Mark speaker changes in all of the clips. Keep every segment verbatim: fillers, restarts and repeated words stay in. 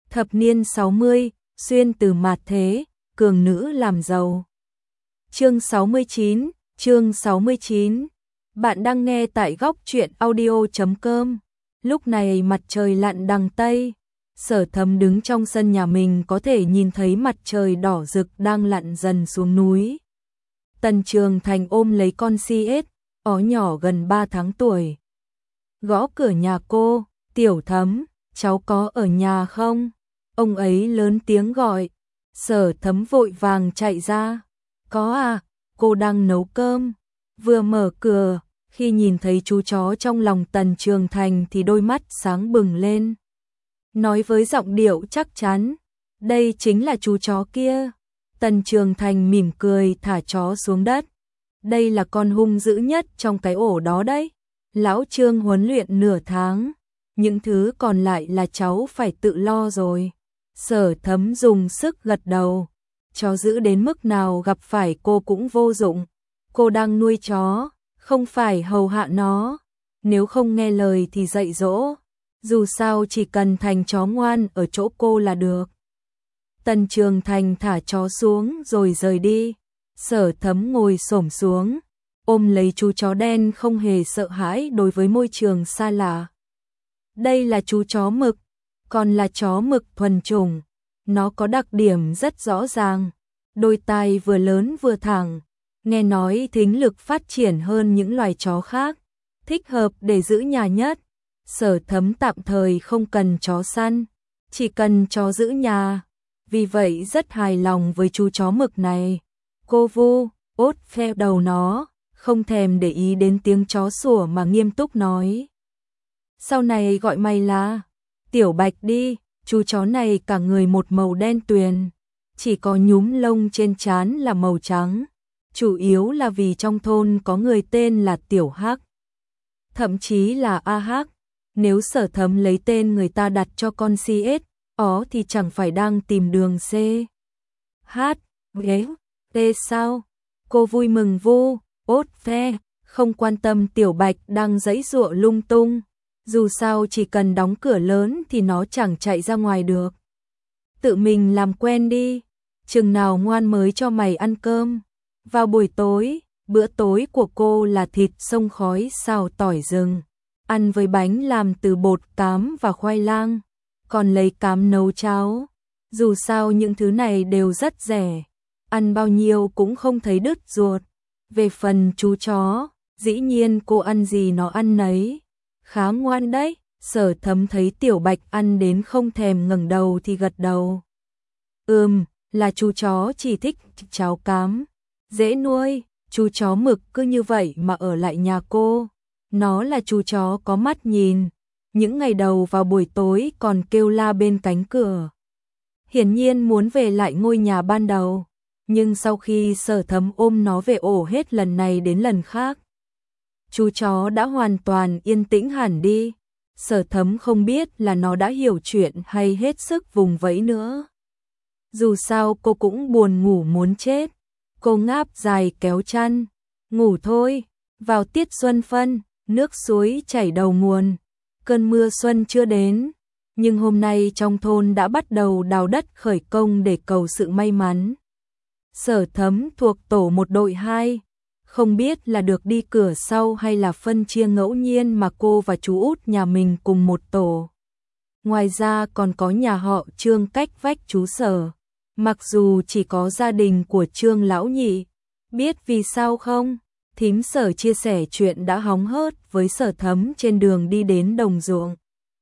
Speaker 1: Thập niên sáu mươi, xuyên từ mạt thế, cường nữ làm giàu. Chương sáu mươi chín, chương sáu mươi chín. Bạn đang nghe tại góc truyện audio chấm com. Lúc này mặt trời lặn đằng Tây, Sở Thấm đứng trong sân nhà mình có thể nhìn thấy mặt trời đỏ rực đang lặn dần xuống núi. Tần Trường Thành ôm lấy con xê ét, ó nhỏ gần ba tháng tuổi. Gõ cửa nhà cô, Tiểu Thấm, cháu có ở nhà không? Ông ấy lớn tiếng gọi. Sở Thấm vội vàng chạy ra. Có à, cô đang nấu cơm. Vừa mở cửa, khi nhìn thấy chú chó trong lòng Tần Trường Thành thì đôi mắt sáng bừng lên. Nói với giọng điệu chắc chắn, đây chính là chú chó kia. Tần Trường Thành mỉm cười thả chó xuống đất. Đây là con hung dữ nhất trong cái ổ đó đấy. Lão Trương huấn luyện nửa tháng, những thứ còn lại là cháu phải tự lo rồi. Sở Thấm dùng sức gật đầu. Chó dữ đến mức nào gặp phải cô cũng vô dụng. Cô đang nuôi chó, không phải hầu hạ nó. Nếu không nghe lời thì dạy dỗ. Dù sao chỉ cần thành chó ngoan ở chỗ cô là được. Tần Trường Thành thả chó xuống rồi rời đi. Sở Thấm ngồi xổm xuống, ôm lấy chú chó đen không hề sợ hãi đối với môi trường xa lạ. Đây là chú chó mực, còn là chó mực thuần chủng. Nó có đặc điểm rất rõ ràng, đôi tai vừa lớn vừa thẳng, nghe nói thính lực phát triển hơn những loài chó khác, thích hợp để giữ nhà nhất. Sở Thấm tạm thời không cần chó săn, chỉ cần chó giữ nhà, vì vậy rất hài lòng với chú chó mực này. Cô vu, ốt phe đầu nó, không thèm để ý đến tiếng chó sủa mà nghiêm túc nói. Sau này gọi mày là Tiểu Bạch đi. Chú chó này cả người một màu đen tuyền, chỉ có nhúm lông trên trán là màu trắng. Chủ yếu là vì trong thôn có người tên là Tiểu Hắc, thậm chí là A Hắc. Nếu Sở Thấm lấy tên người ta đặt cho con xê ét, ó thì chẳng phải đang tìm đường C. H, ghế, T sao? Cô vui mừng vu, ốt phe, không quan tâm Tiểu Bạch đang giãy giụa lung tung. Dù sao chỉ cần đóng cửa lớn thì nó chẳng chạy ra ngoài được. Tự mình làm quen đi, chừng nào ngoan mới cho mày ăn cơm. Vào buổi tối, bữa tối của cô là thịt xông khói xào tỏi rừng, ăn với bánh làm từ bột cám và khoai lang, còn lấy cám nấu cháo. Dù sao những thứ này đều rất rẻ, ăn bao nhiêu cũng không thấy đứt ruột. Về phần chú chó, dĩ nhiên cô ăn gì nó ăn nấy. Khá ngoan đấy. Sở Thấm thấy Tiểu Bạch ăn đến không thèm ngẩng đầu thì gật đầu. Ừm, là chú chó chỉ thích cháo cám, dễ nuôi. Chú chó mực cứ như vậy mà ở lại nhà cô. Nó là chú chó có mắt nhìn, những ngày đầu vào buổi tối còn kêu la bên cánh cửa, hiển nhiên muốn về lại ngôi nhà ban đầu. Nhưng sau khi Sở Thấm ôm nó về ổ hết lần này đến lần khác, chú chó đã hoàn toàn yên tĩnh hẳn đi. Sở Thấm không biết là nó đã hiểu chuyện hay hết sức vùng vẫy nữa. Dù sao cô cũng buồn ngủ muốn chết. Cô ngáp dài kéo chăn, ngủ thôi. Vào tiết xuân phân, nước suối chảy đầu nguồn. Cơn mưa xuân chưa đến, nhưng hôm nay trong thôn đã bắt đầu đào đất khởi công để cầu sự may mắn. Sở Thấm thuộc tổ một đội hai. Không biết là được đi cửa sau hay là phân chia ngẫu nhiên mà cô và chú út nhà mình cùng một tổ. Ngoài ra còn có nhà họ Trương cách vách chú Sở. Mặc dù chỉ có gia đình của Trương lão nhị. Biết vì sao không? Thím Sở chia sẻ chuyện đã hóng hớt với Sở Thấm trên đường đi đến đồng ruộng.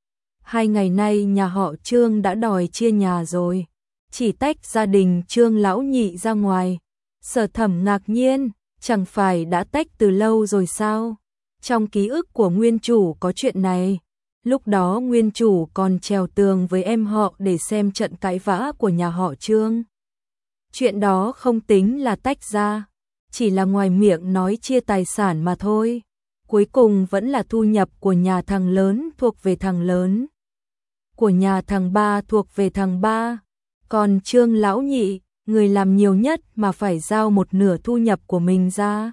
Speaker 1: Hai ngày nay nhà họ Trương đã đòi chia nhà rồi, chỉ tách gia đình Trương lão nhị ra ngoài. Sở Thấm ngạc nhiên. Chẳng phải đã tách từ lâu rồi sao? Trong ký ức của nguyên chủ có chuyện này. Lúc đó nguyên chủ còn trèo tường với em họ để xem trận cãi vã của nhà họ Trương. Chuyện đó không tính là tách ra, chỉ là ngoài miệng nói chia tài sản mà thôi. Cuối cùng vẫn là thu nhập của nhà thằng lớn thuộc về thằng lớn, của nhà thằng ba thuộc về thằng ba. Còn Trương lão nhị, người làm nhiều nhất mà phải giao một nửa thu nhập của mình ra.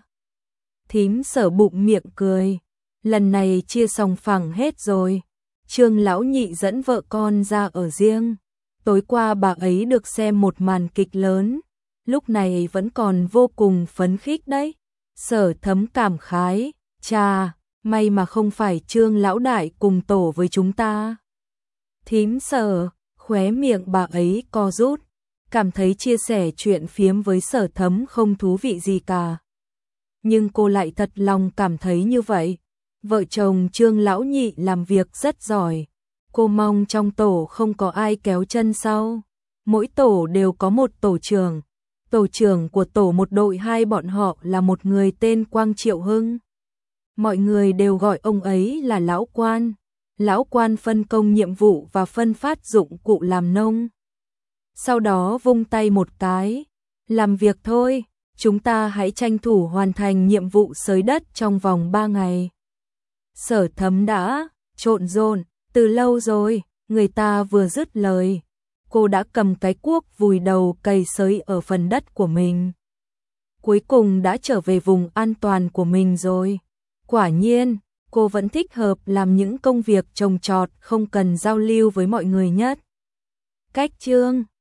Speaker 1: Thím Sở bụng miệng cười. Lần này chia sòng phẳng hết rồi. Trương lão nhị dẫn vợ con ra ở riêng. Tối qua bà ấy được xem một màn kịch lớn, lúc này vẫn còn vô cùng phấn khích đấy. Sở Thấm cảm khái, chà, may mà không phải Trương lão đại cùng tổ với chúng ta. Thím Sở, khóe miệng bà ấy co rút, cảm thấy chia sẻ chuyện phiếm với Sở Thấm không thú vị gì cả. Nhưng cô lại thật lòng cảm thấy như vậy. Vợ chồng Trương lão nhị làm việc rất giỏi. Cô mong trong tổ không có ai kéo chân sau. Mỗi tổ đều có một tổ trưởng. Tổ trưởng của tổ một đội hai bọn họ là một người tên Quang Triệu Hưng. Mọi người đều gọi ông ấy là lão quan. Lão quan phân công nhiệm vụ và phân phát dụng cụ làm nông. Sau đó vung tay một cái, làm việc thôi, chúng ta hãy tranh thủ hoàn thành nhiệm vụ xới đất trong vòng ba ngày. Sở Thấm đã trộn rộn từ lâu rồi, người ta vừa dứt lời, cô đã cầm cái cuốc vùi đầu cày xới ở phần đất của mình. Cuối cùng đã trở về vùng an toàn của mình rồi. Quả nhiên, cô vẫn thích hợp làm những công việc trồng trọt không cần giao lưu với mọi người nhất. Cách chương